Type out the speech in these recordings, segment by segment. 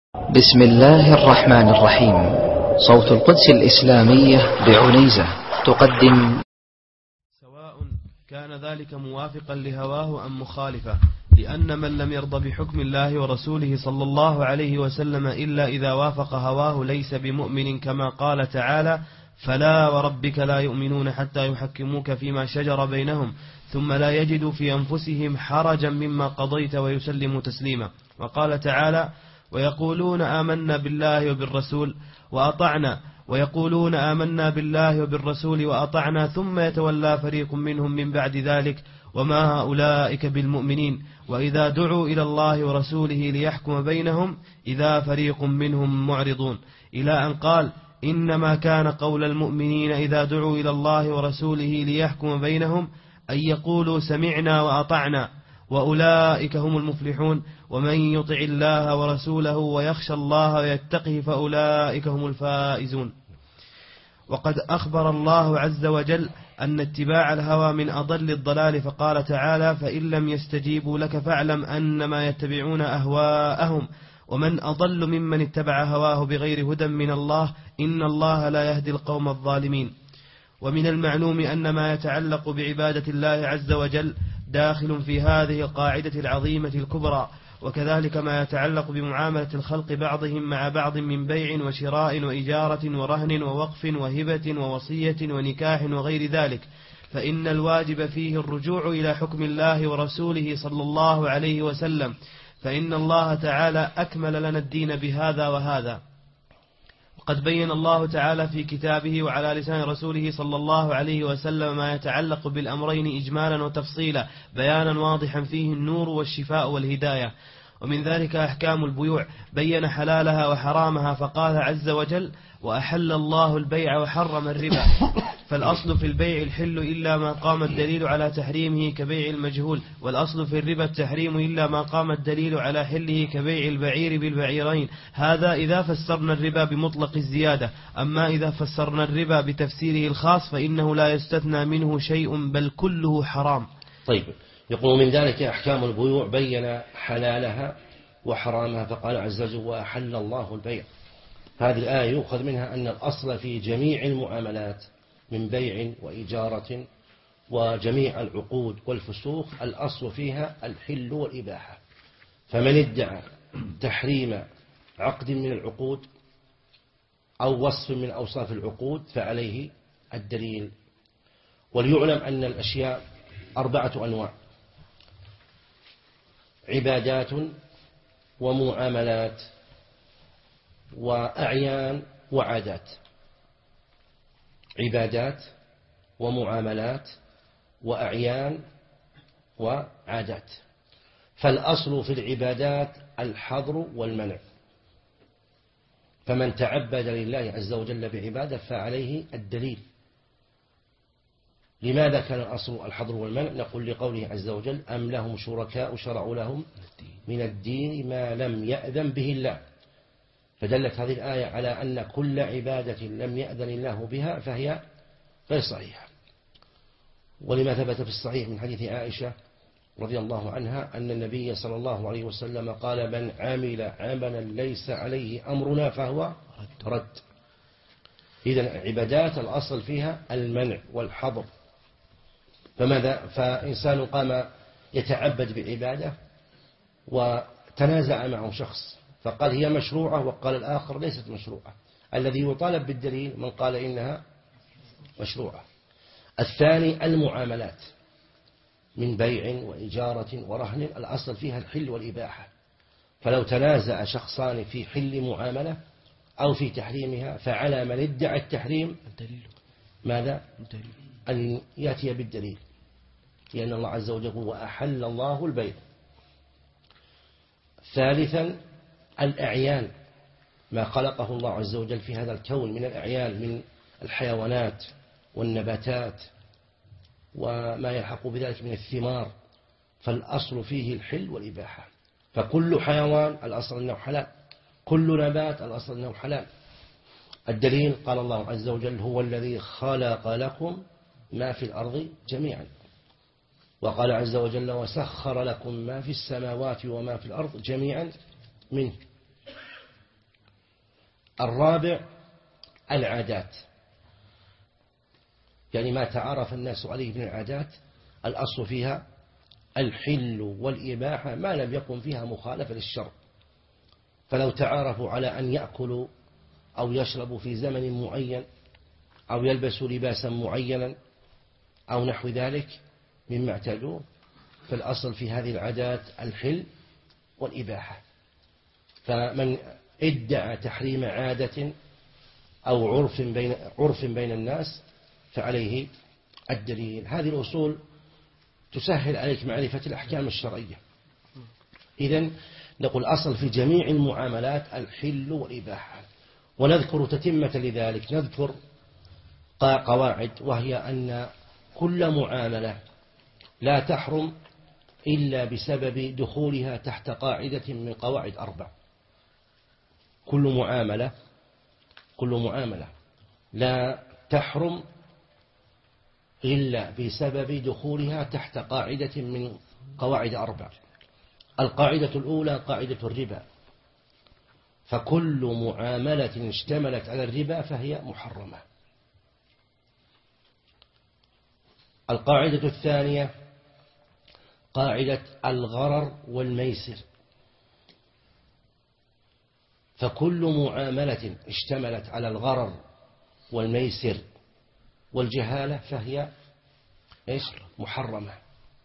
بسم الله الرحمن الرحيم. صوت القدس الإسلامية بعنيزة تقدم. سواء كان ذلك موافقا لهواه أم مخالفه، لأن من لم يرضى بحكم الله ورسوله صلى الله عليه وسلم إلا إذا وافق هواه ليس بمؤمن، كما قال تعالى: فلا وربك لا يؤمنون حتى يحكموك فيما شجر بينهم ثم لا يجدوا في أنفسهم حرجا مما قضيت ويسلموا تسليما. وقال تعالى: ويقولون آمنا بالله وبالرسول وأطعنا ويقولون آمنا بالله وبالرسول وأطعنا ثم يتولى فريق منهم من بعد ذلك وما أولئك بالمؤمنين وإذا دعوا إلى الله ورسوله ليحكم بينهم إذا فريق منهم معرضون، إلى أن قال: إنما كان قول المؤمنين إذا دعوا إلى الله ورسوله ليحكم بينهم أن يقولوا سمعنا وأطعنا وأولئك هم المفلحون، ومن يطع الله ورسوله ويخشى الله ويتقه فأولئك هم الفائزون. وقد أخبر الله عز وجل أن اتباع الهوى من أضل الضلال، فقال تعالى: فإن لم يستجيبوا لك فاعلم أنما يتبعون أهواءهم ومن أضل ممن اتبع هواه بغير هدى من الله إن الله لا يهدي القوم الظالمين. ومن المعلوم أن ما يتعلق بعبادة الله عز وجل داخل في هذه القاعدة العظيمة الكبرى، وكذلك ما يتعلق بمعاملة الخلق بعضهم مع بعض من بيع وشراء وإجارة ورهن ووقف وهبة ووصية ونكاح وغير ذلك، فإن الواجب فيه الرجوع إلى حكم الله ورسوله صلى الله عليه وسلم، فإن الله تعالى أكمل لنا الدين بهذا وهذا. وقد بين الله تعالى في كتابه وعلى لسان رسوله صلى الله عليه وسلم ما يتعلق بالأمرين إجمالا وتفصيلا، بيانا واضحا فيه النور والشفاء والهداية. ومن ذلك أحكام البيوع، بين حلالها وحرامها، فقال عز وجل: وأحل الله البيع وحرم الربا، فالأصل في البيع الحل إلا ما قام الدليل على تحريمه كبيع المجهول، والأصل في الربا التحريم إلا ما قام الدليل على حله كبيع البعير بالبعيرين. هذا إذا فسرنا الربا بمطلق الزيادة، أما إذا فسرنا الربا بتفسيره الخاص فإنه لا يستثنى منه شيء بل كله حرام. طيب، يقول من ذلك أحكام البيوع، بين حلالها وحرامها، فقال عز وجل: وأحل الله البيع. هذه الآية يؤخذ منها أن الأصل في جميع المعاملات من بيع وإجارة وجميع العقود والفسوق الأصل فيها الحل والإباحة، فمن ادعى تحريم عقد من العقود أو وصف من أوصاف العقود فعليه الدليل. وليعلم أن الأشياء 4 أنواع: عبادات ومعاملات وأعيان وعادات. عبادات ومعاملات وأعيان وعادات. فالأصل في العبادات الحظر والمنع، فمن تعبد لله عز وجل بعبادة فعليه الدليل. لماذا كان الأصل الحظر والمنع؟ نقول لقوله عز وجل: أم لهم شركاء شرعوا لهم من الدين ما لم يأذن به الله. فدلت هذه الآية على أن كل عبادة لم يأذن الله بها فهي غير صحيحة. ولما ثبت في الصحيح من حديث عائشة رضي الله عنها أن النبي صلى الله عليه وسلم قال: من عمل عملا ليس عليه أمرنا فهو رد. إذن العبادات الأصل فيها المنع والحظر. فإنسان قام يتعبد بعبادة وتنازع معه شخص فقال هي مشروعة وقال الآخر ليست مشروعة، الذي يطالب بالدليل من قال إنها مشروعة. الثاني المعاملات من بيع وإجارة ورهن، الأصل فيها الحل والإباحة، فلو تنازع شخصان في حل معاملة أو في تحريمها فعلى من ادعى التحريم ماذا؟ أن يأتي بالدليل، لأن الله عز وجل يقول: وأحل الله البيع. ثالثا الأعيان، ما خلقه الله عز وجل في هذا الكون من الأعيان من الحيوانات والنباتات وما يلحق بذلك من الثمار، فالأصل فيه الحل والإباحة. فكل حيوان الأصل أنه حلال، كل نبات الأصل أنه حلال. الدليل قال الله عز وجل: هو الذي خلق لكم ما في الأرض جميعا. وقال عز وجل: وسخر لكم ما في السماوات وما في الأرض جميعا منه. الرابع العادات، يعني ما تعارف الناس عليه من العادات الأصل فيها الحل والإباحة ما لم يكن فيها مخالفة للشرع. فلو تعارفوا على أن يأكلوا أو يشربوا في زمن معين أو يلبسوا لباسا معينا أو نحو ذلك مما اعتادوه، فالأصل في هذه العادات الحل والإباحة. فمن ادعى تحريم عادة أو عرف بين الناس فعليه الدليل. هذه الأصول تسهل عليك معرفة الأحكام الشرعية. إذن نقول أصل في جميع المعاملات الحل والإباحة. ونذكر تتمة لذلك، نذكر قواعد، وهي أن كل معاملة لا تحرم إلا بسبب دخولها تحت قاعدة من قواعد 4. كل معاملة لا تحرم إلا بسبب دخولها تحت قاعدة من قواعد 4. القاعدة الأولى قاعدة الربا، فكل معاملة اشتملت على الربا فهي محرمة. القاعدة الثانية قاعدة الغرر والميسر، فكل معاملة اشتملت على الغرر والميسر والجهالة فهي محرمة.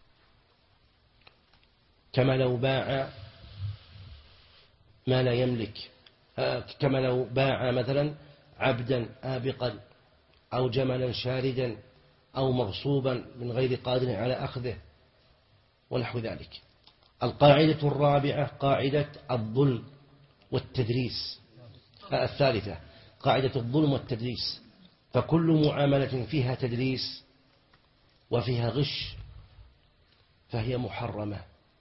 كما لو باع ما لا يملك، كما لو باع مثلا عبدا آبقا أو جملا شاردا أو مغصوبا من غير قادر على أخذه ونحو ذلك. القاعدة الرابعة قاعدة الظلم والتدريس. الثالثة قاعدة الظلم والتدريس، فكل معاملة فيها تدريس وفيها غش فهي محرمة.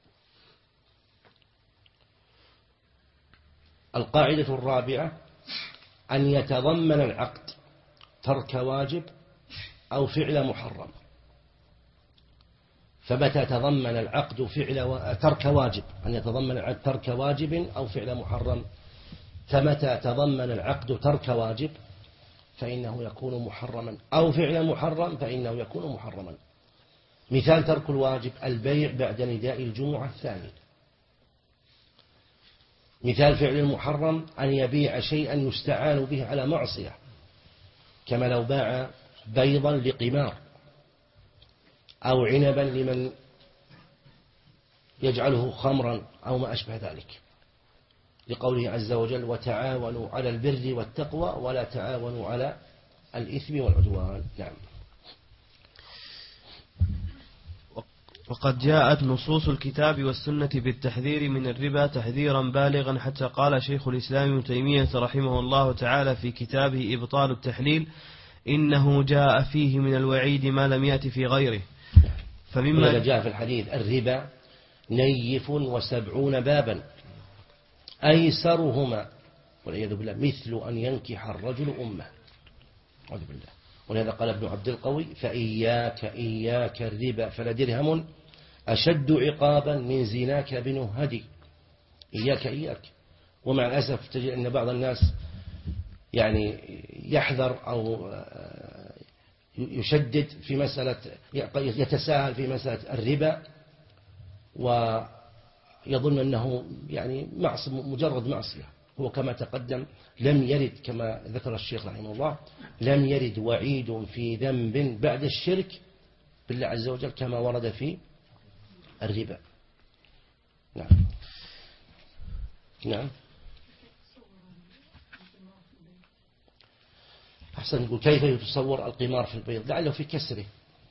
القاعدة الرابعة أن يتضمن العقد ترك واجب أو فعل محرم، فمتى تضمن العقد ترك واجب، أن يتضمن العقد ترك واجب أو فعل محرم، فمتى تضمن العقد ترك واجب فإنه يكون محرما، أو فعل محرم فإنه يكون محرما. مثال ترك الواجب البيع بعد نداء الجمعة الثاني. مثال فعل المحرم أن يبيع شيئا يستعان به على معصية، كما لو باع بيضا لقمار أو عنبا لمن يجعله خمرا أو ما أشبه ذلك، لقوله عز وجل وتعاونوا على البر والتقوى ولا تعاونوا على الإثم والعدوان. نعم. وقد جاءت نصوص الكتاب والسنة بالتحذير من الربا تحذيرا بالغا، حتى قال شيخ الإسلام ابن تيمية رحمه الله تعالى في كتابه إبطال التحليل إنه جاء فيه من الوعيد ما لم يأت في غيره. فمما جاء في الحديث الربا نيف 70 بابا أيسرهما والعياذ بالله مثل أن ينكح الرجل أمه، أعوذ بالله. ولهذا قال ابن عبد القوي إياك الربا فلدرهم أشد عقابا من زناك بنهدي. إياك. ومع الأسف تجد أن بعض الناس يعني يحذر أو يشدد في مسألة، يتساهل في مسألة الربا ويظن أنه يعني مجرد معصية. هو كما تقدم لم يرد، كما ذكر الشيخ رحمه الله، لم يرد وعيد في ذنب بعد الشرك بالله عز وجل كما ورد في الربا. نعم. أحسن نقول كيف يتصور القمار في البيض؟ لعله في كسره،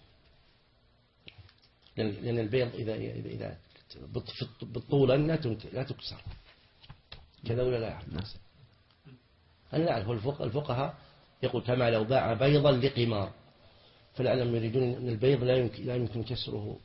لأن البيض إذا بالطول لا تكسر كذا ولا لا الناس. أنا لا أعرف. الفقهاء يقول كما لو باع بيضا لقمار، فلعلهم يريدون أن البيض لا يمكن كسره.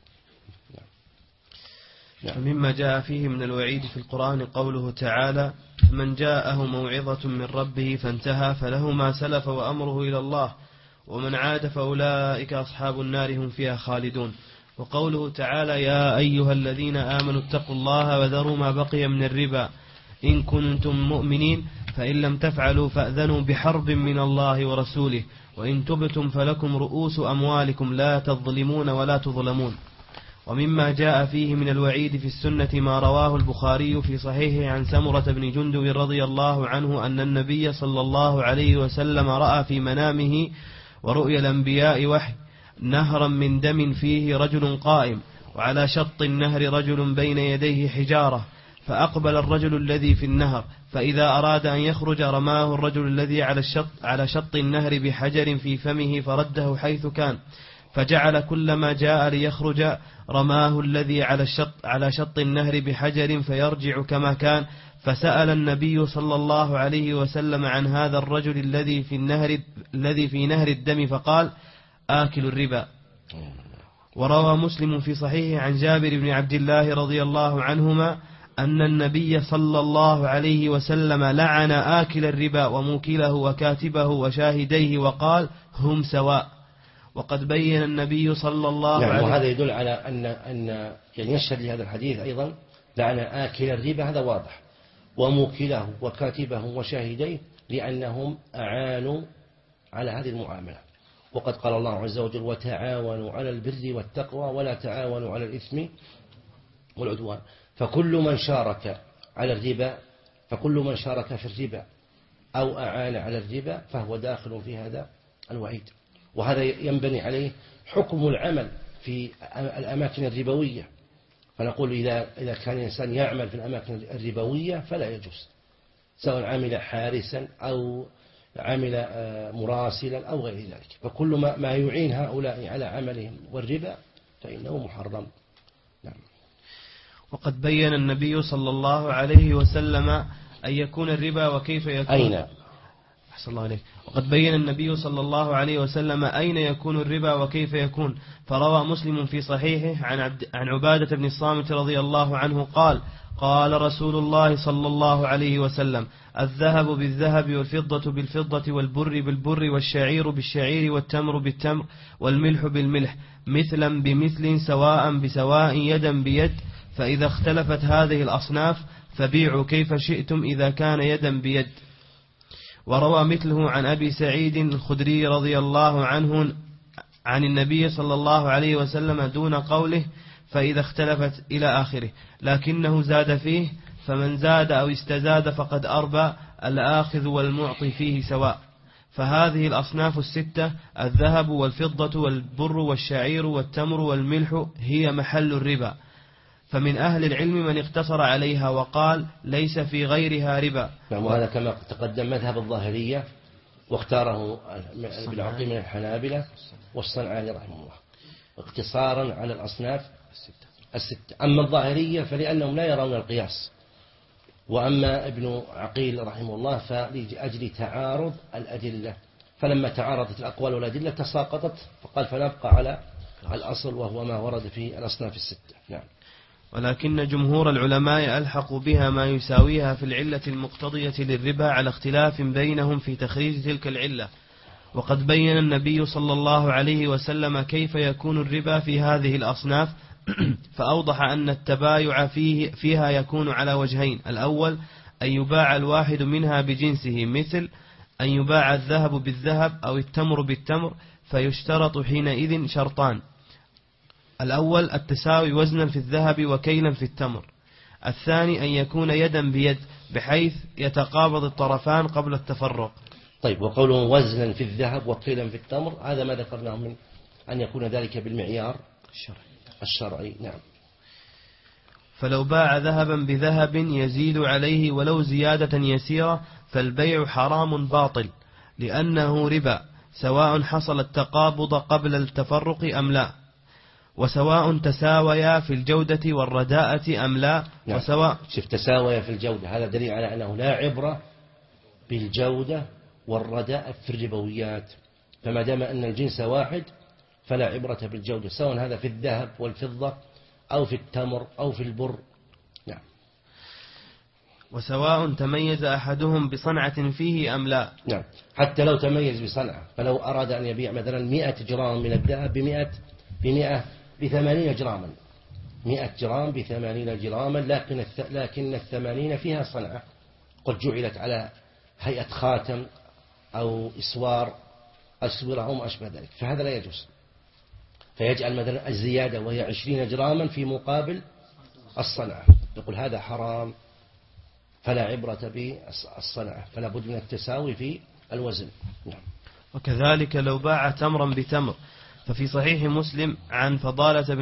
نعم. مما جاء فيه من الوعيد في القرآن قوله تعالى من جاءه موعظة من ربه فانتهى فله ما سلف وأمره إلى الله ومن عاد فأولئك أصحاب النار هم فيها خالدون. وقوله تعالى يا أيها الذين آمنوا اتقوا الله وذروا ما بقي من الربا إن كنتم مؤمنين، فإن لم تفعلوا فأذنوا بحرب من الله ورسوله وإن تبتم فلكم رؤوس أموالكم لا تظلمون ولا تظلمون. ومما جاء فيه من الوعيد في السنة ما رواه البخاري في صحيحه عن سمرة بن جندب رضي الله عنه أن النبي صلى الله عليه وسلم رأى في منامه ورؤيا الأنبياء وحي نهرا من دم فيه رجل قائم وعلى شط النهر رجل بين يديه حجارة، فأقبل الرجل الذي في النهر، فإذا أراد أن يخرج رماه الرجل الذي على شط النهر بحجر في فمه فرده حيث كان، فجعل كلما جاء ليخرج رماه الذي على شط النهر بحجر فيرجع كما كان. فسأل النبي صلى الله عليه وسلم عن هذا الرجل الذي في نهر الدم فقال: آكل الربا. وروى مسلم في صحيحه عن جابر بن عبد الله رضي الله عنهما أن النبي صلى الله عليه وسلم لعن آكل الربا وموكله وكاتبه وشاهديه وقال: هم سواء. وقد بين النبي صلى الله عليه وسلم، وهذا يدل على أن يعني يشهد لهذا الحديث أيضا لعن آكل الربا، هذا واضح، وموكله وكاتبه وشاهديه لأنهم أعانوا على هذه المعاملة. وقد قال الله عز وجل: وتعاونوا على البر والتقوى ولا تعاونوا على الإثم والعدوان. فكل من شارك على الربا في الربا أو أعان على الربا فهو داخل في هذا الوعيد. وهذا ينبني عليه حكم العمل في الأماكن الربوية. فنقول إذا كان الإنسان يعمل في الأماكن الربوية فلا يجوز، سواء عمل حارسا أو عمل مراسلا أو غير ذلك. فكل ما يعين هؤلاء على عملهم والربا فإنه محرم. نعم. وقد بين النبي صلى الله عليه وسلم أن يكون الربا وكيف يكون. أين؟ أحسن الله عليك. وقد بين النبي صلى الله عليه وسلم أين يكون الربا وكيف يكون. فروى مسلم في صحيحه عن عبادة بن الصامت رضي الله عنه قال: قال رسول الله صلى الله عليه وسلم: الذهب بالذهب والفضة بالفضة والبر بالبر والشعير بالشعير والتمر بالتمر والملح بالملح مثلا بمثل سواء بسواء يدا بيد، فإذا اختلفت هذه الأصناف فبيعوا كيف شئتم إذا كان يدا بيد. وروى مثله عن أبي سعيد الخدري رضي الله عنه عن النبي صلى الله عليه وسلم دون قوله فإذا اختلفت إلى آخره، لكنه زاد فيه: فمن زاد أو استزاد فقد أربى، الآخذ والمعطي فيه سواء. فهذه الأصناف الستة: الذهب والفضة والبر والشعير والتمر والملح هي محل الربا. فمن أهل العلم من اقتصر عليها وقال: ليس في غيرها ربا. وهذا كما تقدم مذهب الظاهرية، واختاره ابن عقيل من الحنابلة والصنعاني رحمه الله اقتصارا على الأصناف الستة. أما الظاهرية فلأنهم لا يرون القياس، وأما ابن عقيل رحمه الله فلأجل تعارض الأدلة، فلما تعارضت الأقوال والأدلة تساقطت، فقال فنبقى على الأصل وهو ما ورد في الأصناف الستة. نعم. ولكن جمهور العلماء ألحقوا بها ما يساويها في العلة المقتضية للربا على اختلاف بينهم في تخريج تلك العلة. وقد بين النبي صلى الله عليه وسلم كيف يكون الربا في هذه الأصناف، فأوضح أن التبايع فيها يكون على وجهين: الأول أن يباع الواحد منها بجنسه، مثل أن يباع الذهب بالذهب أو التمر بالتمر، فيشترط حينئذ شرطان: الأول التساوي وزنا في الذهب وكيلا في التمر، الثاني أن يكون يدا بيد بحيث يتقابض الطرفان قبل التفرق. طيب، وقوله وزنا في الذهب وكيلا في التمر هذا ما ذكرناه من أن يكون ذلك بالمعيار الشرعي. نعم. فلو باع ذهبا بذهب يزيد عليه ولو زيادة يسيرة فالبيع حرام باطل، لأنه ربا، سواء حصل التقابض قبل التفرق أم لا، وسواء تساويا في الجودة والرداءة أم لا. نعم. وسواء شوف، تساويا في الجودة هذا دليل على أنه لا عبرة بالجودة والرداء في الربويات، فما دام أن الجنس واحد فلا عبرة بالجودة، سواء هذا في الذهب والفضة أو في التمر أو في البر. نعم. وسواء تميز أحدهم بصنعة فيه أم لا. نعم. حتى لو تميز بصنعة، فلو أراد أن يبيع مثلا 100 جرام من الذهب ب80 جراما، 100 جرام ب80 جراما، لكن 80 فيها صنعة قد جعلت على هيئة خاتم أو إسوار أسورة أو ما أشبه ذلك، فهذا لا يجوز. فيجعل مثلا الزيادة وهي 20 جراما في مقابل الصنعة، يقول هذا حرام، فلا عبرة بالصنعة، فلا بد من التساوي في الوزن. نعم. وكذلك لو باع تمرا بتمر، ففي صحيح مسلم عن فضالة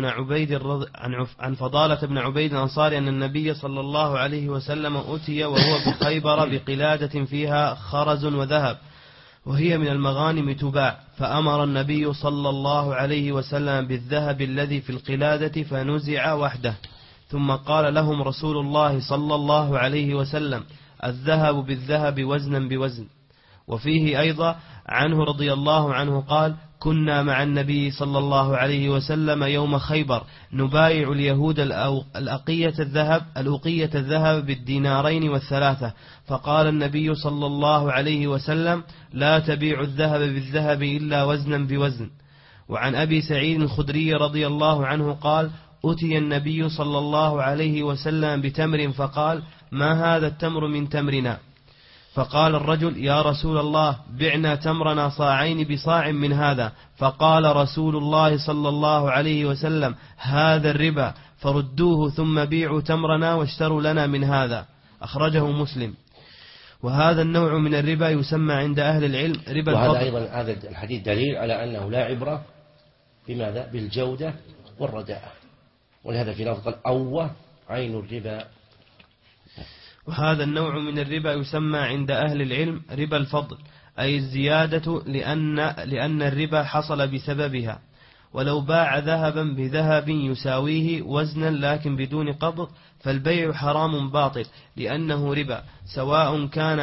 بن عبيد الأنصاري أن النبي صلى الله عليه وسلم أتي وهو بخيبر بقلادة فيها خرز وذهب، وهي من المغانم تباع، فأمر النبي صلى الله عليه وسلم بالذهب الذي في القلادة فنزع وحده، ثم قال لهم رسول الله صلى الله عليه وسلم: الذهب بالذهب وزنا بوزن. وفيه أيضا عنه رضي الله عنه قال: كنا مع النبي صلى الله عليه وسلم يوم خيبر نبايع اليهود الأقية الذهب بالدينارين والثلاثة، فقال النبي صلى الله عليه وسلم: لا تبيع الذهب بالذهب إلا وزنا بوزن. وعن أبي سعيد الخدري رضي الله عنه قال: أتي النبي صلى الله عليه وسلم بتمر فقال: ما هذا التمر من تمرنا؟ فقال الرجل: يا رسول الله، بعنا تمرنا صاعين بصاع من هذا. فقال رسول الله صلى الله عليه وسلم: هذا الربا، فردوه ثم بيعوا تمرنا واشتروا لنا من هذا. أخرجه مسلم. وهذا النوع من الربا يسمى عند أهل العلم ربا الفضل. وهذا أيضا هذا الحديث دليل على أنه لا عبرة بماذا؟ بالجودة والرداءة، ولهذا في لفظ الأوة عين الربا. وهذا النوع من الربا يسمى عند أهل العلم ربا الفضل، أي الزيادة، لأن الربا حصل بسببها. ولو باع ذهبا بذهب يساويه وزنا لكن بدون قبض، فالبيع حرام باطل، لأنه ربا، سواء كان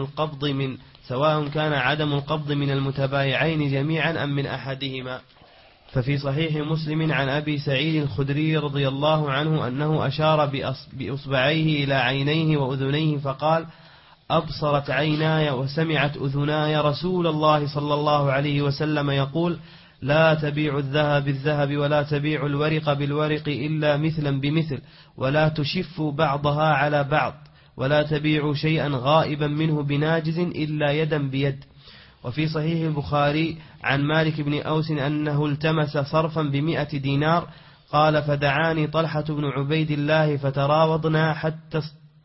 عدم القبض من المتبايعين جميعا أم من أحدهما. ففي صحيح مسلم عن أبي سعيد الخدري رضي الله عنه أنه أشار بإصبعيه إلى عينيه وأذنيه فقال: أبصرت عيناي وسمعت أذناي رسول الله صلى الله عليه وسلم يقول: لا تبيع الذهب بالذهب ولا تبيع الورق بالورق إلا مثلا بمثل، ولا تشف بعضها على بعض، ولا تبيع شيئا غائبا منه بناجز إلا يدا بيد. وفي صحيح البخاري عن مالك بن أوس أنه التمس صرفا ب100 دينار، قال: فدعاني طلحة بن عبيد الله فتراوضنا حتى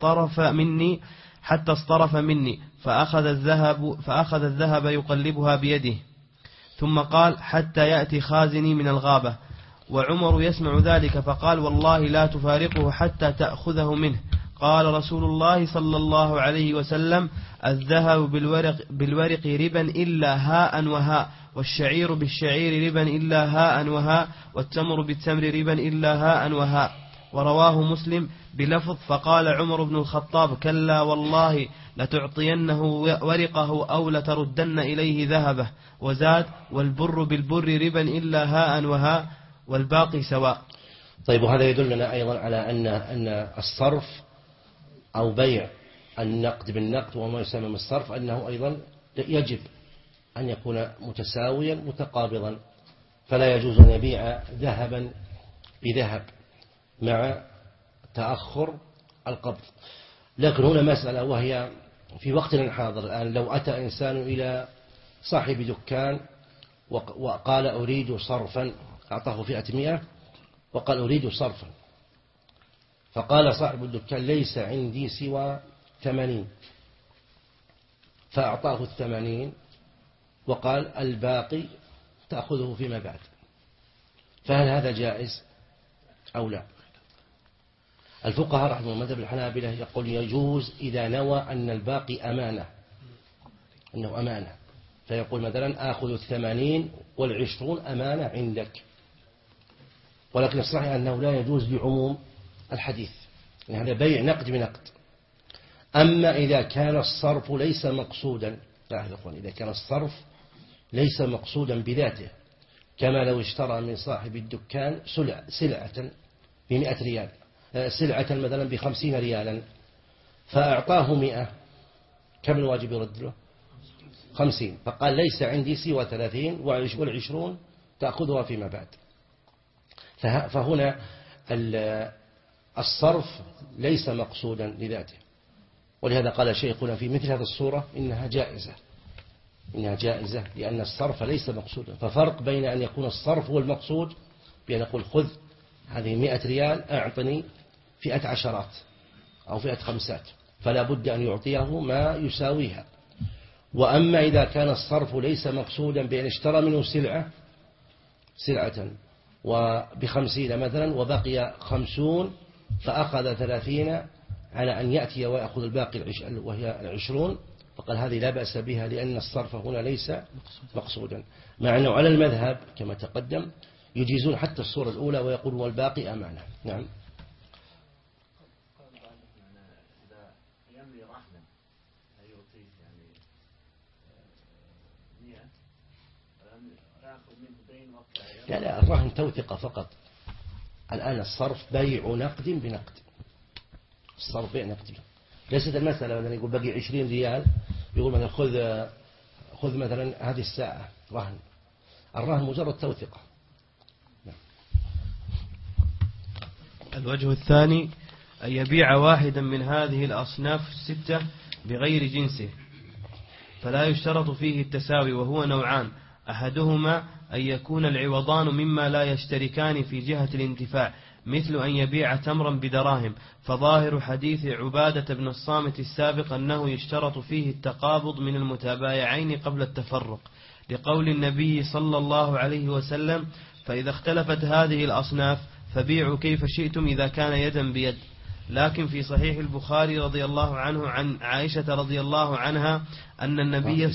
اصطرف مني فأخذ الذهب يقلبها بيده، ثم قال: حتى يأتي خازني من الغابة. وعمر يسمع ذلك فقال: والله لا تفارقه حتى تأخذه منه. قال رسول الله صلى الله عليه وسلم: الذهب بالورق ربا إلا هاء وهاء، والشعير بالشعير ربا إلا هاء وهاء، والتمر بالتمر ربا إلا هاء وهاء. ورواه مسلم بلفظ: فقال عمر بن الخطاب: كلا والله لتعطينه ورقه أو لتردن إليه ذهبه. وزاد: والبر بالبر ربا إلا هاء وهاء، والباقي سواء. طيب، وهذا يدلنا أيضا على أن الصرف أو بيع النقد بالنقد وما يسمى من الصرف أنه أيضا يجب أن يكون متساويا متقابضا، فلا يجوز أن يبيع ذهبا بذهب مع تأخر القبض. لكن هنا مسألة، وهي في وقتنا الحاضر الآن، لو أتى إنسان إلى صاحب دكان وقال: أريد صرفا، أعطاه فئة 100 وقال: أريد صرفا، فقال صاحب الدكان: ليس عندي سوى 80، فأعطاه 80 وقال: الباقي تأخذه فيما بعد. فهل هذا جائز أو لا؟ الفقهاء رحمه الله مذهب الحنابلة يقول يجوز إذا نوى أن الباقي أمانة، أنه أمانة، فيقول مثلا: آخذ 80 وال20 أمانة عندك. ولكن الصحيح أنه لا يجوز لعموم الحديث، يعني هذا بيع نقد بنقد. أما إذا كان الصرف ليس مقصودا، إذا كان الصرف ليس مقصودا بذاته، كما لو اشترى من صاحب الدكان سلعة ب100 ريال، سلعة مثلا ب50 ريالا، فأعطاه 100، كم الواجب يرد له؟ 50، فقال: ليس عندي سوى 30 وال20 تأخذها فيما بعد. فهنا الصرف ليس مقصودا لذاته، ولهذا قال شيخنا في مثل هذه الصورة إنها جائزة لأن الصرف ليس مقصودا. ففرق بين أن يكون الصرف هو المقصود بأن نقول خذ هذه 100 ريال أعطني فئة عشرات أو فئة خمسات، فلا بد أن يعطيه ما يساويها. وأما إذا كان الصرف ليس مقصودا بأن اشترى منه سلعة وب50 مثلا وبقي 50 فأخذ 30 على أن يأتي ويأخذ الباقي وهي 20، فقال هذه لا بأس بها لأن الصرف هنا ليس مقصودا. مع أنه على المذهب كما تقدم يجيزون حتى الصورة الأولى ويقول والباقي أمانة. نعم. لا الرهن توثقة فقط. الآن الصرف بيع نقد بنقد، الصرف بيع نقدي. ليست المسألة مثلا يقول بقي 20 ريال يقول مثلا خذ مثلا هذه الساعة رهن. الرهن مجرد توثقة. الوجه الثاني أن يبيع واحدا من هذه الأصناف 6 بغير جنسه، فلا يشترط فيه التساوي، وهو نوعان: أحدهما أن يكون العوضان مما لا يشتركان في جهة الانتفاع، مثل أن يبيع تمرا بدراهم، فظاهر حديث عبادة بن الصامت السابق أنه يشترط فيه التقابض من المتبايعين قبل التفرق، لقول النبي صلى الله عليه وسلم: فإذا اختلفت هذه الأصناف فبيعوا كيف شئتم إذا كان يدا بيد. لكن في صحيح البخاري رضي الله عنه عن عائشة رضي الله عنها أن النبي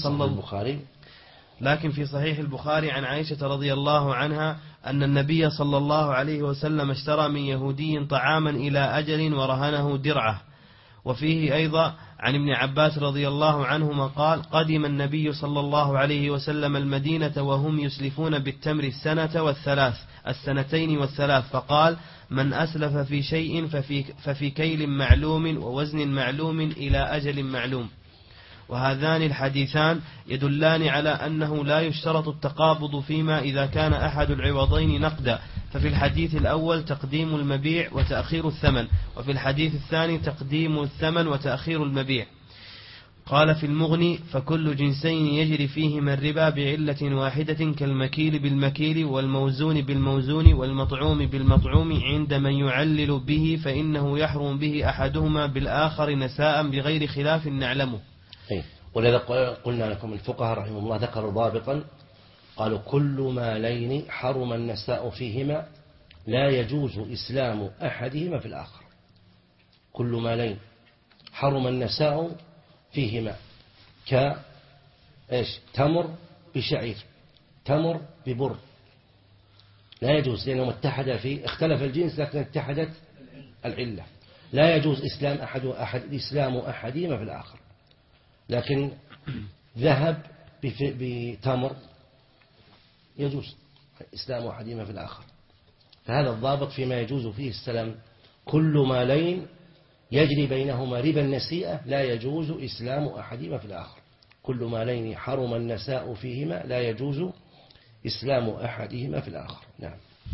عن عائشة رضي الله عنها أن النبي صلى الله عليه وسلم اشترى من يهودي طعاما إلى أجل ورهنه درعه. وفيه أيضا عن ابن عباس رضي الله عنهما قال: قدم النبي صلى الله عليه وسلم المدينة وهم يسلفون بالتمر السنتين والثلاث، فقال: من أسلف في شيء ففي كيل معلوم ووزن معلوم إلى أجل معلوم. وهذان الحديثان يدلان على أنه لا يشترط التقابض فيما إذا كان أحد العوضين نقدا، ففي الحديث الأول تقديم المبيع وتأخير الثمن، وفي الحديث الثاني تقديم الثمن وتأخير المبيع. قال في المغني: فكل جنسين يجري فيهما الربا بعلة واحدة كالمكيل بالمكيل والموزون بالموزون والمطعوم بالمطعوم عند من يعلل به، فإنه يحرم به أحدهما بالآخر نساء بغير خلاف نعلمه. ولذا قلنا لكم الفقهاء رحمه الله ذكروا ضابطا، قالوا: كل مالين حرم النساء فيهما لا يجوز إسلام أحدهما في الآخر. كل مالين حرم النساء فيهما تمر بشعير، تمر ببر، لا يجوز لأنهم اختلف الجنس لكن اتحدت العلة. لا يجوز إسلام أحدهما في الآخر. لكن ذهب بتمر يجوز إسلام أحدهما في الآخر. فهذا الضابط فيما يجوز فيه السلام. كل مالين يجري بينهما ربا النسيئة لا يجوز إسلام أحدهما في الآخر. كل مالين حرم النساء فيهما لا يجوز إسلام أحدهما في الآخر. نعم.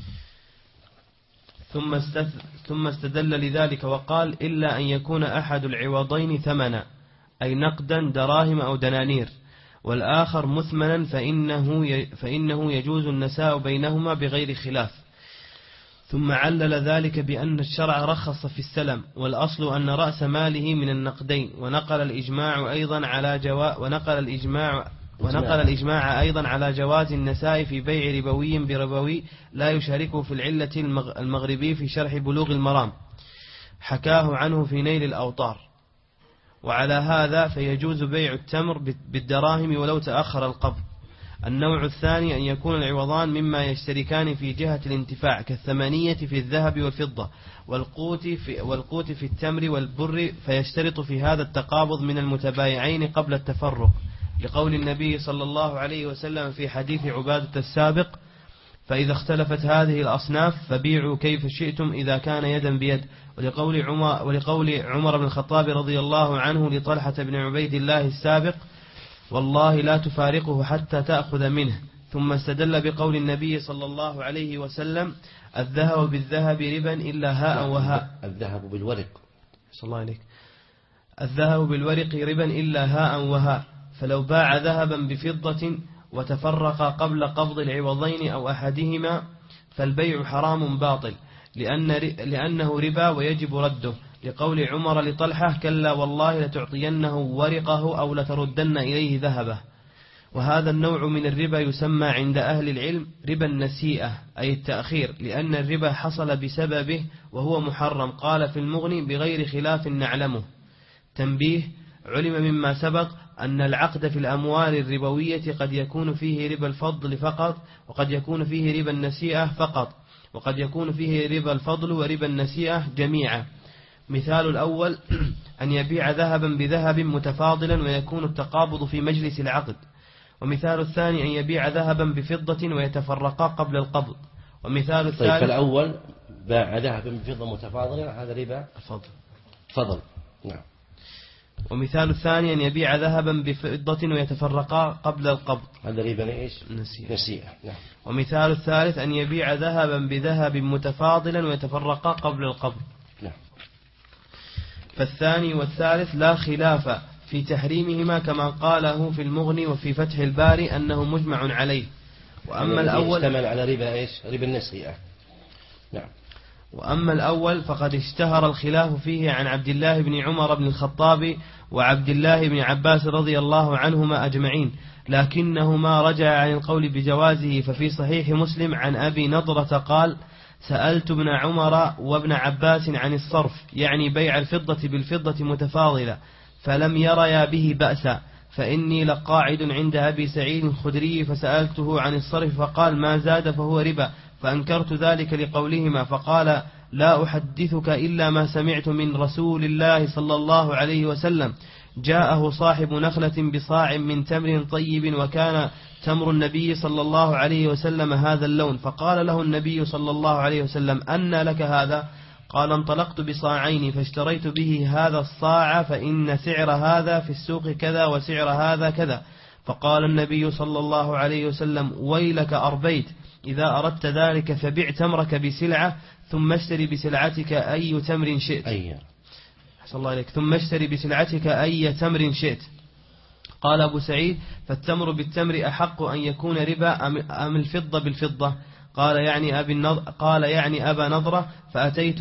ثم استدل لذلك وقال: إلا أن يكون أحد العوضين ثمنا، أي نقدا دراهم أو دنانير، والآخر مثمنا فإنه يجوز النساء بينهما بغير خلاف. ثم علل ذلك بأن الشرع رخص في السلم، والأصل أن رأس ماله من النقدين، ونقل الإجماع أيضا على جواز النساء في بيع ربوي بربوي لا يشاركه في العلة المغربي في شرح بلوغ المرام، حكاه عنه في نيل الأوطار. وعلى هذا فيجوز بيع التمر بالدراهم ولو تأخر القبض. النوع الثاني أن يكون العوضان مما يشتركان في جهة الانتفاع، كالثمانية في الذهب والفضة، والقوت في التمر والبر، فيشترط في هذا التقابض من المتبايعين قبل التفرق، لقول النبي صلى الله عليه وسلم في حديث عبادة السابق: فإذا اختلفت هذه الأصناف فبيعوا كيف شئتم إذا كان يدا بيد. ولقول عمر بن الخطاب رضي الله عنه لطلحة بن عبيد الله السابق: والله لا تفارقه حتى تأخذ منه. ثم استدل بقول النبي صلى الله عليه وسلم: الذهب بالذهب ربا إلا هاء وهاء. الذهب بالورق. صلى الله عليك. الذهب بالورق ربا إلا هاء وهاء، فلو باع ذهبا بفضة وتفرق قبل قبض العوضين أو أحدهما فالبيع حرام باطل، لأنه ربا ويجب رده، لقول عمر لطلحة: كلا والله لتعطينه ورقه أو لتردن إليه ذهبه. وهذا النوع من الربا يسمى عند أهل العلم ربا النسيئة، أي التأخير، لأن الربا حصل بسببه وهو محرم. قال في المغني: بغير خلاف نعلمه. تنبيه: علم مما سبق أن العقد في الأموال الربوية قد يكون فيه ربا الفضل فقط، وقد يكون فيه ربا النسيئة فقط، وقد يكون فيه ربا الفضل وربا النسيئة جميعا. مثال الأول أن يبيع ذهبا بذهب متفاضلا ويكون التقابض في مجلس العقد. ومثال الثاني أن يبيع ذهبا بفضة ويتفرقا قبل القبض. ومثال الثالث فالأول باع ذهبا بفضة متفاضلة، هذا ربا فضل. نعم. ومثال الثاني أن يبيع ذهبا بفضة ويتفرقا قبل القبض، هذا ربا إيش؟ نسيئة. نعم. ومثال الثالث أن يبيع ذهبا بذهب متفاضلا ويتفرقا قبل القبض. نعم. فالثاني والثالث لا خلاف في تحريمهما، كما قاله في المغني وفي فتح الباري أنه مجمع عليه. وأما الأول اشتمل على ربا إيش؟ ربا النسيئة. نعم. وأما الأول فقد اشتهر الخلاف فيه عن عبد الله بن عمر بن الخطاب وعبد الله بن عباس رضي الله عنهما أجمعين، لكنهما رجع عن القول بجوازه. ففي صحيح مسلم عن أبي نضرة قال: سألت ابن عمر وابن عباس عن الصرف، يعني بيع الفضة بالفضة متفاضلة، فلم يريا به بأسا. فإني لقاعد عند أبي سعيد الخدري فسألته عن الصرف فقال: ما زاد فهو ربا، فأنكرت ذلك لقولهما، فقال: لا أحدثك إلا ما سمعت من رسول الله صلى الله عليه وسلم: جاءه صاحب نخلة بصاع من تمر طيب، وكان تمر النبي صلى الله عليه وسلم هذا اللون، فقال له النبي صلى الله عليه وسلم: أن لك هذا؟ قال: انطلقت بصاعين فاشتريت به هذا الصاع، فإن سعر هذا في السوق كذا وسعر هذا كذا. فقال النبي صلى الله عليه وسلم: ويلك أربيت، إذا أردت ذلك فبع تمرك بسلعة ثم اشتري بسلعتك أي تمر شئت. حسن الله عليك. ثم اشتري بسلعتك أي تمر شئت. قال أبو سعيد: فالتمر بالتمر أحق أن يكون ربا أم الفضة بالفضة؟ قال يعني أبا نضرة: فأتيت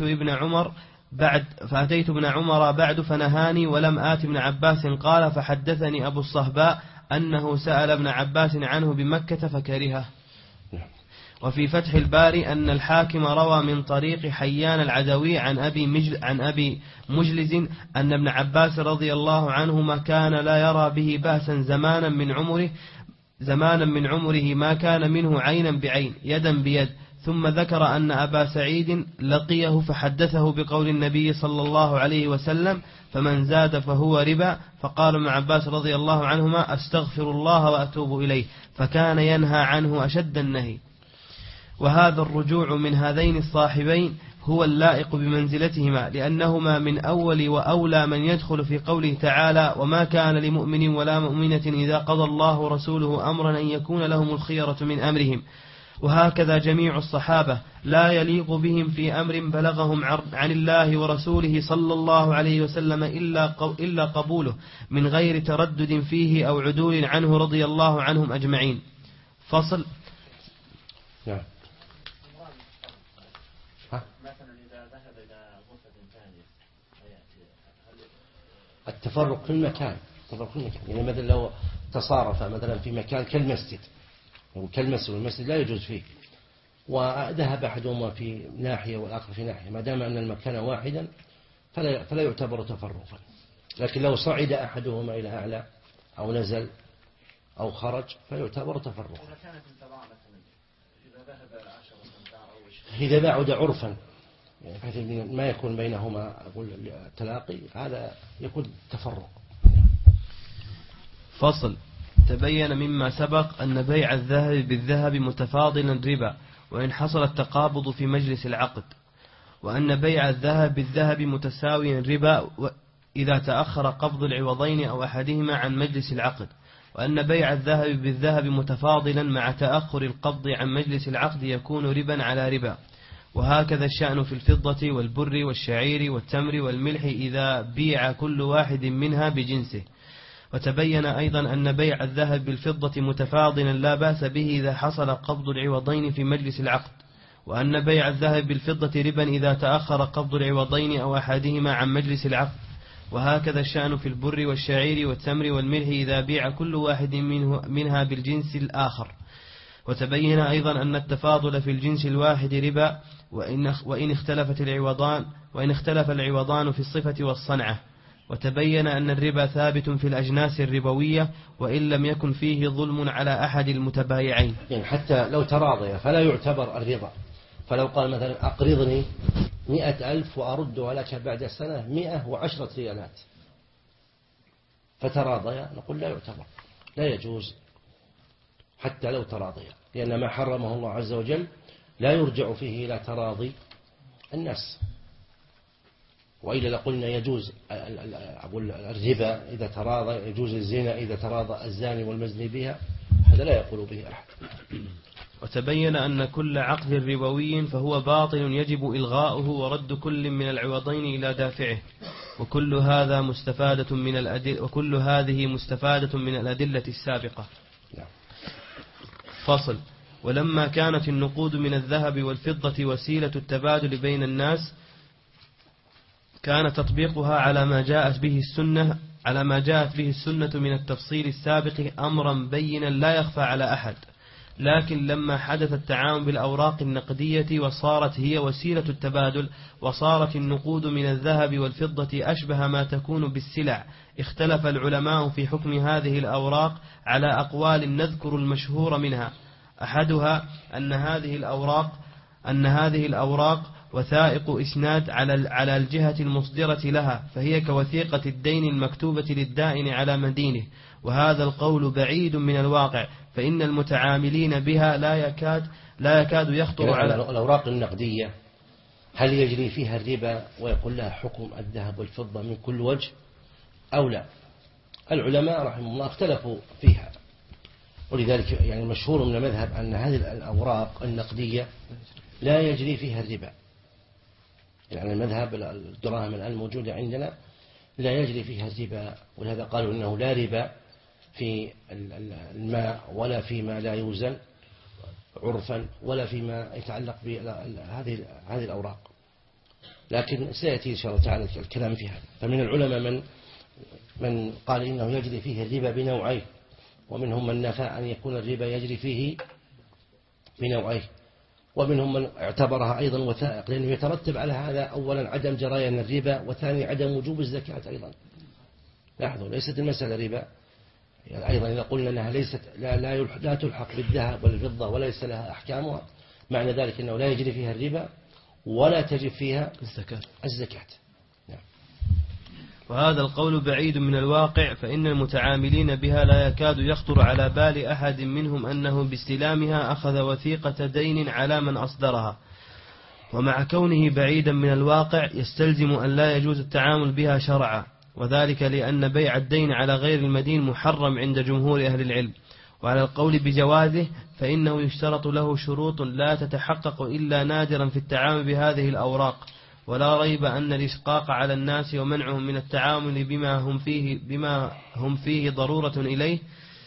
ابن عمر بعد فنهاني ولم آت ابن عباس. قال: فحدثني أبو الصهباء أنه سأل ابن عباس عنه بمكة فكرهه. وفي فتح الباري أن الحاكم روى من طريق حيان العدوي عن أبي مجلز أن ابن عباس رضي الله عنهما كان لا يرى به بأسا زمانا من عمره ما كان منه عينا بعين يدا بيد. ثم ذكر أن أبا سعيد لقيه فحدثه بقول النبي صلى الله عليه وسلم: فمن زاد فهو ربا. فقال ابن عباس رضي الله عنهما: أستغفر الله وأتوب إليه. فكان ينهى عنه أشد النهي. وهذا الرجوع من هذين الصاحبين هو اللائق بمنزلتهما، لأنهما من أول وأولى من يدخل في قوله تعالى: وما كان لمؤمن ولا مؤمنة إذا قضى الله ورسوله أمرا أن يكون لهم الخيرة من أمرهم. وهكذا جميع الصحابة لا يليق بهم في أمر بلغهم عن الله ورسوله صلى الله عليه وسلم إلا قبوله من غير تردد فيه أو عدول عنه رضي الله عنهم أجمعين. فصل. نعم. التفرق في المكان، يعني مثلا لو تصارف مثلا في مكان كالمسجد والمسجد لا يجوز فيه، وذهب أحدهما في ناحية والآخر في ناحية، ما دام أن المكان واحدا فلا يعتبر تفرقا. لكن لو صعد أحدهما إلى أعلى أو نزل أو خرج فيعتبر تفرقا. إذا بعد عرفا، يعني ما يكون بينهما تلاقي، هذا يكون تفرق. فصل. تبين مما سبق أن بيع الذهب بالذهب متفاضلا ربا وإن حصل التقابض في مجلس العقد، وأن بيع الذهب بالذهب متساويا ربا إذا تأخر قبض العوضين أو أحدهما عن مجلس العقد، وأن بيع الذهب بالذهب متفاضلا مع تأخر القبض عن مجلس العقد يكون ربا على ربا. وهكذا الشأن في الفضة والبر والشعير والتمر والملح إذا بيع كل واحد منها بجنسه. وتبين أيضا أن بيع الذهب بالفضة متفاضلا لا بأس به إذا حصل قبض العوضين في مجلس العقد، وأن بيع الذهب بالفضة ربا إذا تأخر قبض العوضين أو أحدهما عن مجلس العقد. وهكذا الشأن في البر والشعير والتمر والملح إذا بيع كل واحد منها بالجنس الآخر. وتبين أيضا أن التفاضل في الجنس الواحد ربا وإن اختلف العوضان في الصفة والصنعة. وتبين أن الربا ثابت في الأجناس الربوية وإن لم يكن فيه ظلم على أحد المتبايعين، يعني حتى لو تراضي فلا يعتبر الربا. فلو قال مثلا أقرضني 100,000 وأردها لك بعد سنة 110 ريالات فتراضيا، نقول لا يعتبر، لا يجوز حتى لو تراضيا، لأن ما حرمه الله عز وجل لا يرجع فيه إلى تراضي الناس. وإلا لقلنا يجوز الربا إذا تراضى، يجوز الزنا إذا تراضى الزاني والمزني بها، هذا لا يقول به أحد. وتبين أن كل عقد ربوي فهو باطل يجب إلغاؤه ورد كل من العوضين إلى دافعه، وكل هذه مستفادة من الأدلة السابقة. فصل. ولما كانت النقود من الذهب والفضة وسيلة التبادل بين الناس، كان تطبيقها على ما جاءت به السنة من التفصيل السابق أمرا بينا لا يخفى على أحد. لكن لما حدث التعامل بالأوراق النقدية وصارت هي وسيلة التبادل، وصارت النقود من الذهب والفضة أشبه ما تكون بالسلع، اختلف العلماء في حكم هذه الأوراق على أقوال نذكر المشهور منها. أحدها أن هذه الأوراق وثائق إسناد على الجهة المصدرة لها، فهي كوثيقة الدين المكتوبة للدائن على مدينه، وهذا القول بعيد من الواقع، فإن المتعاملين بها لا يكاد يخطر على الأوراق النقدية. هل يجري فيها الربا ويقول لها حكم الذهب والفضة من كل وجه أو لا؟ العلماء رحمه الله اختلفوا فيها، ولذلك يعني المشهور من المذهب أن هذه الأوراق النقدية لا يجري فيها الربا. يعني المذهب الدراهم الآن الموجودة عندنا لا يجري فيها الربا، ولهذا قالوا إنه لا ربا في الماء ولا فيما لا يوزن عرفا ولا فيما يتعلق بهذه الأوراق. لكن سيأتي إن شاء الله تعالى الكلام فيها. فمن العلماء من قال إنه يجري فيه الربا بنوعين، ومنهم من نفى أن يكون الربا يجري فيه بنوعين، ومنهم من اعتبرها أيضا وثائق، لأنه يترتب على هذا أولا عدم جريان الربا، وثاني عدم وجوب الزكاة أيضا. لاحظوا ليست المسألة ربا، يعني أيضا إذا قلنا أنها ليست لا تلحق بالذهب والفضة وليس لها أحكامها، معنى ذلك أنه لا يجري فيها الربا ولا تجب فيها الزكاة. نعم. وهذا القول بعيد من الواقع، فإن المتعاملين بها لا يكاد يخطر على بال أحد منهم أنه باستلامها أخذ وثيقة دين على من أصدرها. ومع كونه بعيدا من الواقع يستلزم أن لا يجوز التعامل بها شرعا، وذلك لأن بيع الدين على غير المدين محرم عند جمهور أهل العلم. وعلى القول بجوازه فإنه يشترط له شروط لا تتحقق إلا نادرا في التعامل بهذه الأوراق، ولا ريب أن الإشقاق على الناس ومنعهم من التعامل بما هم فيه ضرورة إليه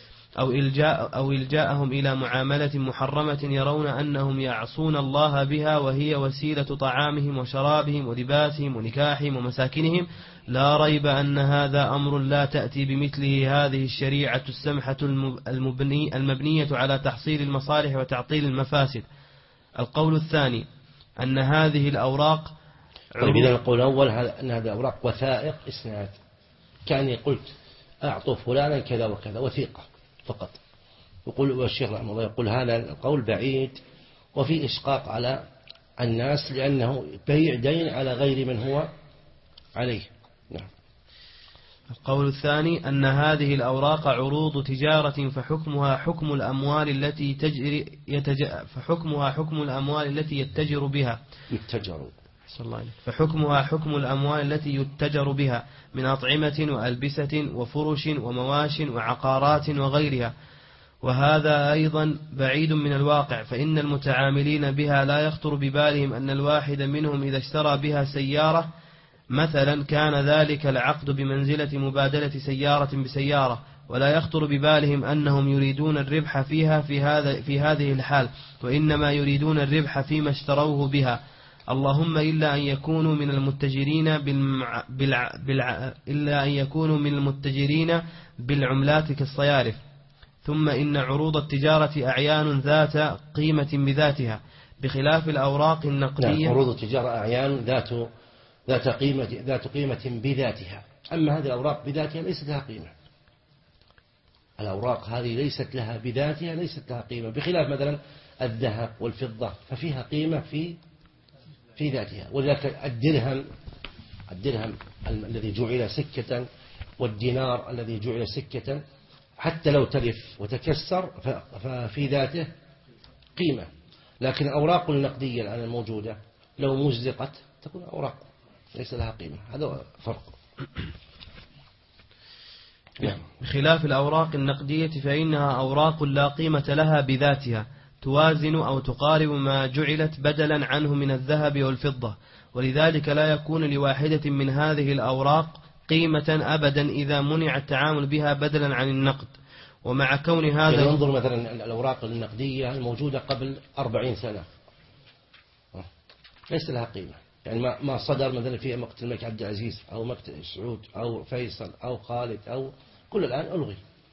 أو إلجاءهم إلى معاملة محرمة يرون أنهم يعصون الله بها، وهي وسيلة طعامهم وشرابهم ولباسهم ونكاحهم ومساكنهم. لا ريب أن هذا أمر لا تأتي بمثله هذه الشريعة السمحة المبنية على تحصيل المصالح وتعطيل المفاسد. القول الثاني أن هذه الأوراق طيب إذا القول الأول أن هذه الأوراق وثائق إسناد، كأني قلت أعطوا فلانا كذا وكذا، وثيقة فقط. يقول والشيخ رحمه الله يقول هذا القول بعيد وفي إشقاق على الناس، لأنه بيع دين على غير من هو عليه. نعم. القول الثاني أن هذه الأوراق عروض تجارة فحكمها حكم الأموال التي يتجر بها من أطعمة وألبسة وفرش ومواش وعقارات وغيرها. وهذا أيضا بعيد من الواقع، فإن المتعاملين بها لا يخطر ببالهم أن الواحد منهم إذا اشترى بها سيارة مثلا كان ذلك العقد بمنزلة مبادلة سيارة بسيارة، ولا يخطر ببالهم أنهم يريدون الربح فيها في هذه الحال، وإنما يريدون الربح فيما اشتروه بها، اللهم إلا أن يكونوا من المتجرين بالعملات كالصيارف. ثم إن عروض التجارة أعيان ذات قيمة بذاتها بخلاف الأوراق النقدية. عروض التجارة أعيان ذات قيمة بذاتها، أما هذه الأوراق بذاتها ليست لها قيمة. الأوراق هذه ليست لها بذاتها ليست لها قيمة، بخلاف مثلا الذهب والفضة ففيها قيمة في ذاتها. ولذلك الدرهم الذي جعل سكة والدينار الذي جعل سكة حتى لو تلف وتكسر ففي ذاته قيمة، لكن الأوراق النقدية الآن الموجودة لو مزقت تكون أوراق ليس لها قيمة. هذا فرق. بخلاف الأوراق النقدية فإنها أوراق لا قيمة لها بذاتها، توازن أو تقارب ما جعلت بدلا عنه من الذهب والفضة، ولذلك لا يكون لواحدة من هذه الأوراق قيمة أبدا إذا منع التعامل بها بدلا عن النقد. ومع كون هذا يعني انظر مثلا الأوراق النقدية الموجودة قبل 40 سنة ليس لها قيمة، يعني ما صدر مثلا في مقتل الملك عبد العزيز أو مقتل سعود أو فيصل أو خالد أو كل الآن ألغي.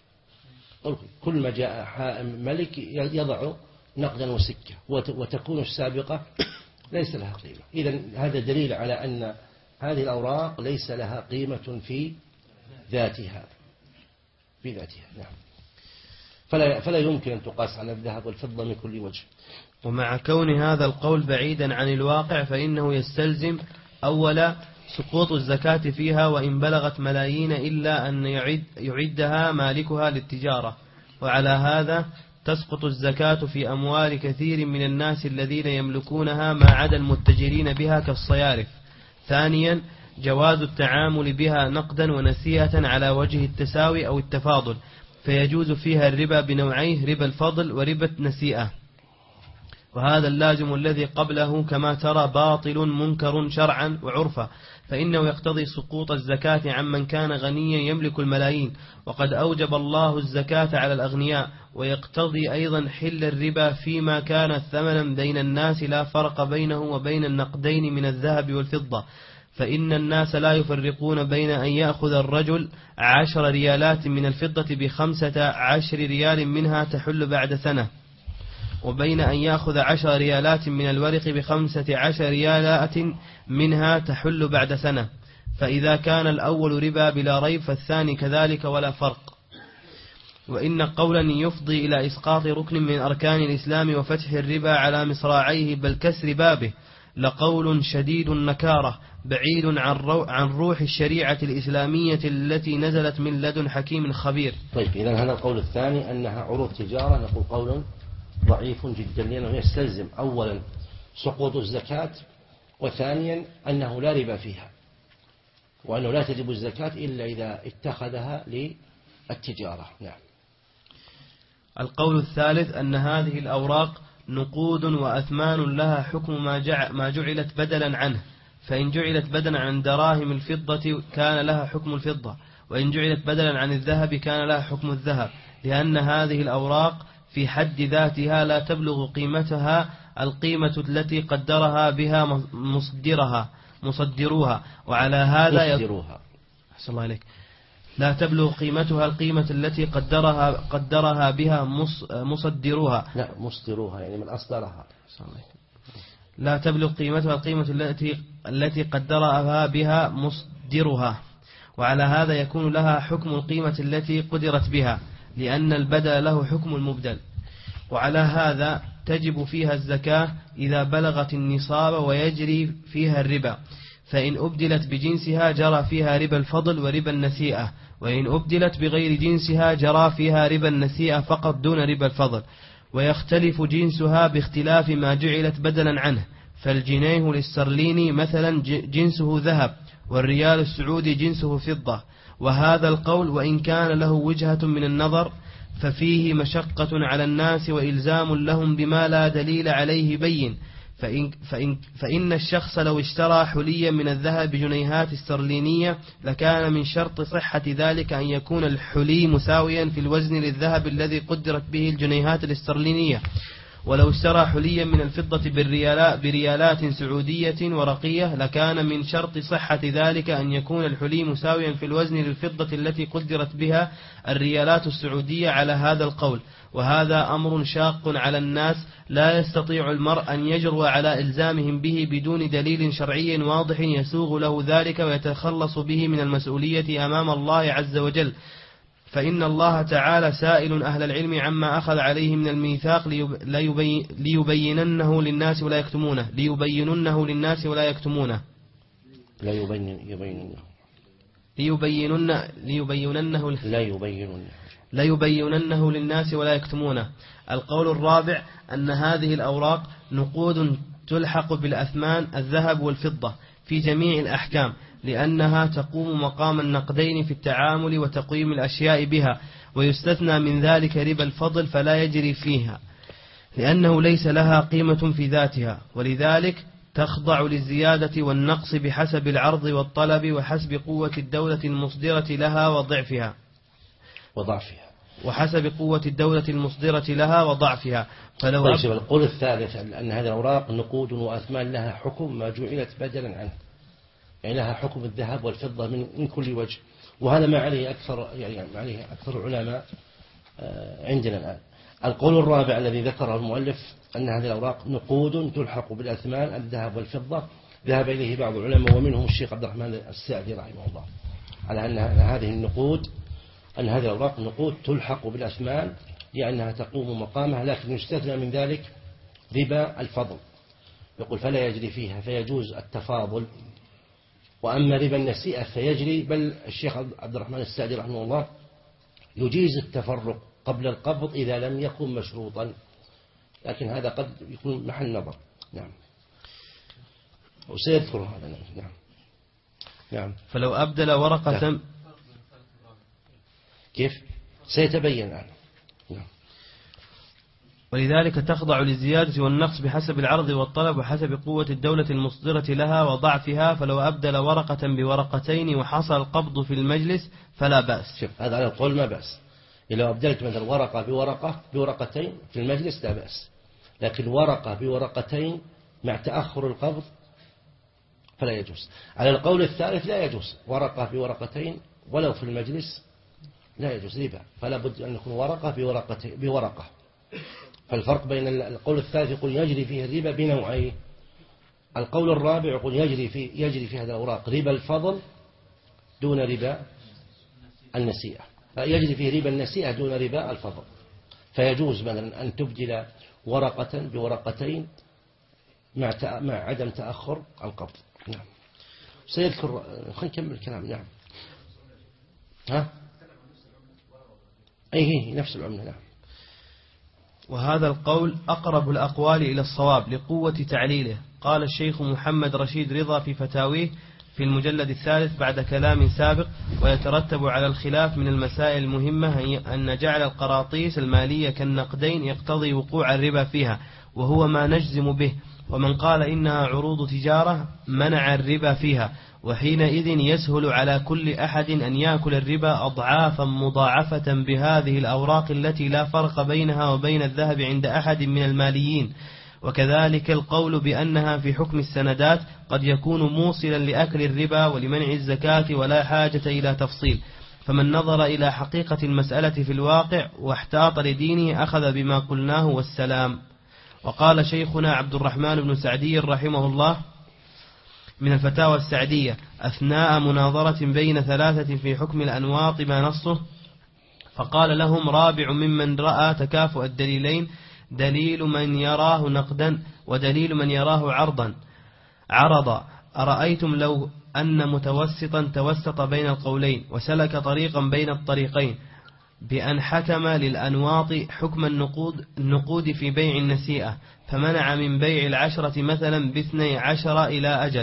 كل ما جاء ملك يضع نقدا وسكة، وتكون السابقة ليس لها قيمة. إذن هذا دليل على أن هذه الأوراق ليس لها قيمة في ذاتها. نعم. فلا يمكن أن تقاس على الذهب والفضة من كل وجه. ومع كون هذا القول بعيدا عن الواقع فإنه يستلزم أولا سقوط الزكاة فيها وإن بلغت ملايين إلا أن يعدها مالكها للتجارة، وعلى هذا تسقط الزكاة في أموال كثير من الناس الذين يملكونها ما عدا المتجرين بها كالصيارف. ثانيا جواز التعامل بها نقدا ونسيئة على وجه التساوي أو التفاضل، فيجوز فيها الربا بنوعيه ربا الفضل وربا النسيئة، وهذا اللازم الذي قبله كما ترى باطل منكر شرعا وعرفا، فإنه يقتضي سقوط الزكاة عمن كان غنيا يملك الملايين، وقد أوجب الله الزكاة على الأغنياء، ويقتضي أيضا حل الربا فيما كان ثمنا بين الناس لا فرق بينه وبين النقدين من الذهب والفضة، فإن الناس لا يفرقون بين أن يأخذ الرجل 10 ريالات من الفضة ب15 ريال منها تحل بعد سنة، وبين أن يأخذ 10 ريالات من الورق ب15 ريالات منها تحل بعد سنة، فإذا كان الأول ربا بلا ريب فالثاني كذلك ولا فرق. وإن قولا يفضي إلى إسقاط ركن من أركان الإسلام وفتح الربا على مصراعيه بل كسر بابه لقول شديد النكارة بعيد عن روح الشريعة الإسلامية التي نزلت من لدن حكيم خبير. طيب إذن هذا القول الثاني أنها عروض تجارة، نقول قول ضعيف جدا، لأنه يستلزم أولا سقوط الزكاة، وثانيا أنه لا ربا فيها، وأنه لا تجب الزكاة إلا إذا اتخذها للتجارة. نعم. القول الثالث أن هذه الأوراق نقود وأثمان لها حكم ما جعلت بدلا عنه، فإن جعلت بدلا عن دراهم الفضة كان لها حكم الفضة، وإن جعلت بدلا عن الذهب كان لها حكم الذهب، لأن هذه الأوراق في حد ذاتها لا تبلغ قيمتها القيمة التي قدرها بها مصدروها، وعلى هذا أحسن الله عليك، لا تبلغ قيمتها القيمة التي قدرها بها مصدروها، لا مصدروها يعني من أصدرها، لا تبلغ قيمتها القيمة التي قدرها بها مصدرها، وعلى هذا يكون لها حكم القيمة التي قدرت بها، لأن البدل له حكم المبدل. وعلى هذا تجب فيها الزكاة إذا بلغت النصاب ويجري فيها الربا، فإن أبدلت بجنسها جرى فيها ربا الفضل وربا النسيئة، وإن أبدلت بغير جنسها جرى فيها ربا النسيئة فقط دون ربا الفضل، ويختلف جنسها باختلاف ما جعلت بدلا عنه، فالجنيه الاسترليني مثلا جنسه ذهب، والريال السعودي جنسه فضة. وهذا القول وإن كان له وجهة من النظر ففيه مشقة على الناس وإلزام لهم بما لا دليل عليه بين. فإن الشخص لو اشترى حليا من الذهب بجنيهات استرلينية لكان من شرط صحة ذلك أن يكون الحلي مساويا في الوزن للذهب الذي قدرت به الجنيهات الاسترلينية. ولو اشترى حليا من الفضة بريالات سعودية ورقية لكان من شرط صحة ذلك أن يكون الحلي مساويا في الوزن للفضة التي قدرت بها الريالات السعودية على هذا القول. وهذا أمر شاق على الناس لا يستطيع المرء أن يجرؤ على إلزامهم به بدون دليل شرعي واضح يسوغ له ذلك ويتخلص به من المسؤولية أمام الله عز وجل. فإن الله تعالى سائل أهل العلم عما أخذ عليه من الميثاق ليبيننه للناس ولا يكتمونه ليبيننه للناس ولا يكتمونه. القول الرابع أن هذه الأوراق نقود تلحق بالأثمان الذهب والفضة في جميع الأحكام، لأنها تقوم مقام النقدين في التعامل وتقويم الأشياء بها، ويستثنى من ذلك ربا الفضل فلا يجري فيها لأنه ليس لها قيمة في ذاتها، ولذلك تخضع للزيادة والنقص بحسب العرض والطلب وحسب قوة الدولة المصدرة لها وضعفها. فلو القول الثالث أن هذه الأوراق نقود وأثمان لها حكم ما جعلت بدلا عنه، يعني لها حكم الذهب والفضة من كل وجه، وهذا ما عليه أكثر العلماء عندنا الآن. القول الرابع الذي ذكره المؤلف أن هذه الأوراق نقود تلحق بالأثمان الذهب والفضة، ذهب إليه بعض العلماء ومنهم الشيخ عبد الرحمن السعدي رحمه الله على أن هذه الأوراق نقود تلحق بالأثمان لأنها تقوم مقامها، لكن يستثنى من ذلك ربا الفضل، يقول فلا يجري فيها فيجوز التفاضل. وأما ربا النسيئة فيجري، بل الشيخ عبد الرحمن السعدي رحمه الله يجيز التفرق قبل القبض إذا لم يكن مشروطا، لكن هذا قد يكون محل نظر. نعم، وسيذكر هذا. نعم. فلو أبدل ورقة كيف سيتبين الآن. ولذلك تخضع للزيادة والنقص بحسب العرض والطلب وحسب قوة الدولة المصدرة لها وضعفها. فلو أبدل ورقة بورقتين وحصل القبض في المجلس فلا بأس. شوف هذا على القول ما بأس. لو أبدلت مثلا ورقة بورقتين في المجلس لا بأس، لكن ورقة بورقتين مع تأخر القبض فلا يجوز. على القول الثالث لا يجوز ورقة بورقتين ولو في المجلس لا يجوز ربا، فلا بد أن يكون ورقة بورقة. فالفرق بين القول الثالث يقول يجري فيه الربا بنوعين، القول الرابع يقول يجري في هذا الأوراق ربا الفضل دون ربا النسيئة، يجري فيه ربا النسيئة دون ربا الفضل. فيجوز مثلا أن تبدل ورقة بورقتين مع عدم تأخر القبض. نعم، سيذكر. خلينا نكمل الكلام. نعم، أي نفس العملة. نعم. وهذا القول أقرب الأقوال إلى الصواب لقوة تعليله. قال الشيخ محمد رشيد رضا في فتاويه في المجلد الثالث بعد كلام سابق: ويترتب على الخلاف من المسائل المهمة أن جعل القراطيس المالية كالنقدين يقتضي وقوع الربا فيها، وهو ما نجزم به. ومن قال إنها عروض تجارة منع الربا فيها، وحينئذ يسهل على كل أحد أن يأكل الربا أضعافا مضاعفة بهذه الأوراق التي لا فرق بينها وبين الذهب عند أحد من الماليين. وكذلك القول بأنها في حكم السندات قد يكون موصلا لأكل الربا ولمنع الزكاة ولا حاجة إلى تفصيل. فمن نظر إلى حقيقة المسألة في الواقع واحتاط لدينه أخذ بما قلناه والسلام. وقال شيخنا عبد الرحمن بن سعدي رحمه الله من الفتاوى السعدية أثناء مناظرة بين ثلاثة في حكم الأنواط ما نصه، فقال لهم: رابع ممن رأى تكافؤ الدليلين دليل من يراه نقدا ودليل من يراه عرضا. أرأيتم لو أن متوسطا توسط بين القولين وسلك طريقا بين الطريقين بأن حكم للأنواط حكم النقود في بيع النسيئة، فمنع من بيع 10 مثلا ب12 إلى أجل،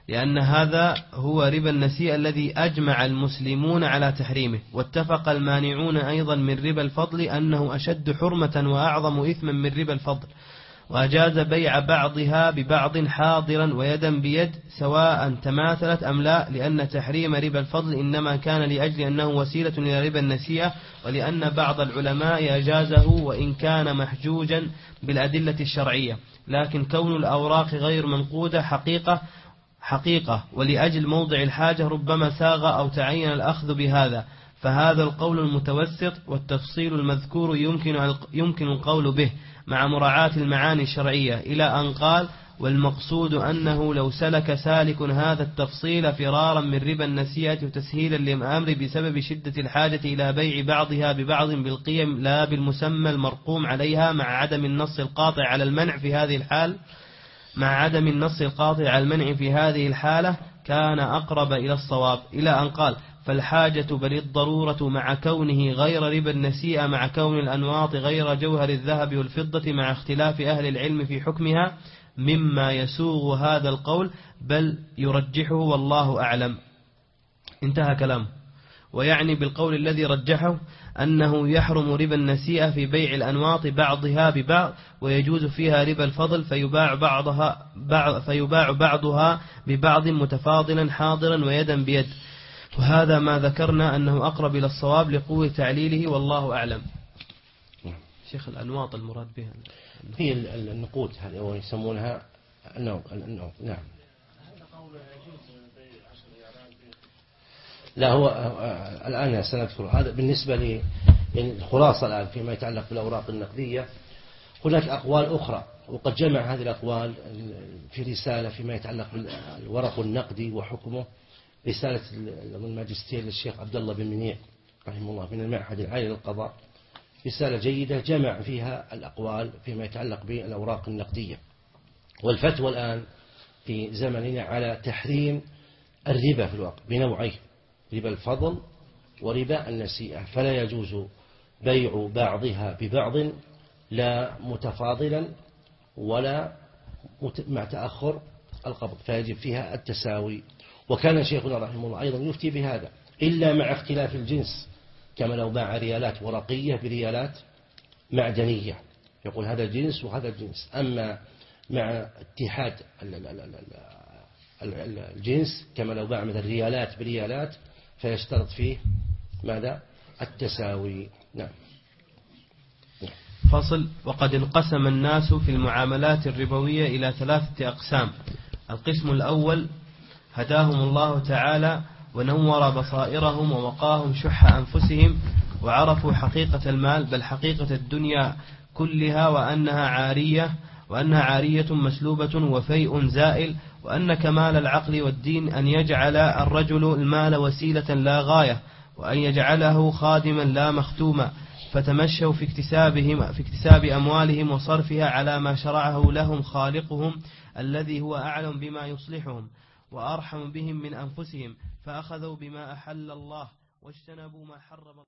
لأن هذا هو ربا النسيئة الذي أجمع المسلمون على تحريمه، واتفق المانعون أيضا من ربا الفضل أنه أشد حرمة وأعظم إثما من ربا الفضل، وأجاز بيع بعضها ببعض حاضرا ويدا بيد سواء تماثلت أم لا، لأن تحريم ربا الفضل إنما كان لأجل أنه وسيلة إلى ربا النسيئة، ولأن بعض العلماء أجازه وإن كان محجوجا بالأدلة الشرعية، لكن كون الأوراق غير منقودة حقيقة ولأجل موضع الحاجة ربما ساغ أو تعين الأخذ بهذا، فهذا القول المتوسط، والتفصيل المذكور يمكن القول به مع مراعاة المعاني الشرعية، إلى أن قال: والمقصود أنه لو سلك سالك هذا التفصيل فرارا من ربا النسيئة وتسهيلا للأمر بسبب شدة الحاجة إلى بيع بعضها ببعض بالقيم لا بالمسمى المرقوم عليها مع عدم النص القاطع على المنع في هذه الحالة كان أقرب إلى الصواب، إلى أن قال: فالحاجة بل الضرورة مع كونه غير ربا النسيئة مع كون الأنواط غير جوهر الذهب والفضة مع اختلاف أهل العلم في حكمها مما يسوغ هذا القول بل يرجحه والله أعلم. انتهى كلامه. ويعني بالقول الذي رجحه أنه يحرم ربا النسيئة في بيع الأنواط بعضها ببعض، ويجوز فيها ربا الفضل فيباع بعضها ببعض متفاضلا حاضرا ويدا بيد، وهذا ما ذكرنا أنه أقرب إلى الصواب لقوة تعليله والله أعلم. شيخ الأنواط المراد بها هي النقود هذه يسمونها النوع. نعم. لا هو الآن سنذكر هذا بالنسبة للخلاصة الآن فيما يتعلق بالأوراق النقدية. هناك أقوال أخرى، وقد جمع هذه الأقوال في رسالة فيما يتعلق بالورق النقدي وحكمه، رسالة الماجستير للشيخ عبد الله بن منيع رحمه الله من المعهد العالي للقضاء، رسالة جيدة جمع فيها الأقوال فيما يتعلق بالأوراق النقدية. والفتوى الآن في زمننا على تحريم الربا في الواقع بنوعين: ربا الفضل وربا النسيئة، فلا يجوز بيع بعضها ببعض لا متفاضلا ولا مع تأخر القبض، فيجب فيها التساوي. وكان شيخنا رحمه الله أيضا يفتي بهذا إلا مع اختلاف الجنس، كما لو باع ريالات ورقية بريالات معدنية، يقول هذا الجنس وهذا الجنس. أما مع اتحاد الجنس كما لو باع مثل ريالات بريالات فيشترط فيه ماذا؟ التساوي. نعم. فصل. وقد انقسم الناس في المعاملات الربوية إلى 3 أقسام: القسم الأول هداهم الله تعالى ونور بصائرهم ووقاهم شح أنفسهم وعرفوا حقيقة المال بل حقيقة الدنيا كلها، وأنها عارية مسلوبة وفيء زائل، وأن كمال العقل والدين أن يجعل الرجل المال وسيلة لا غاية، وأن يجعله خادما لا مختوما، فتمشوا في اكتساب أموالهم وصرفها على ما شرعه لهم خالقهم الذي هو أعلم بما يصلحهم وأرحم بهم من أنفسهم، فأخذوا بما أحل الله واجتنبوا ما حرم الله.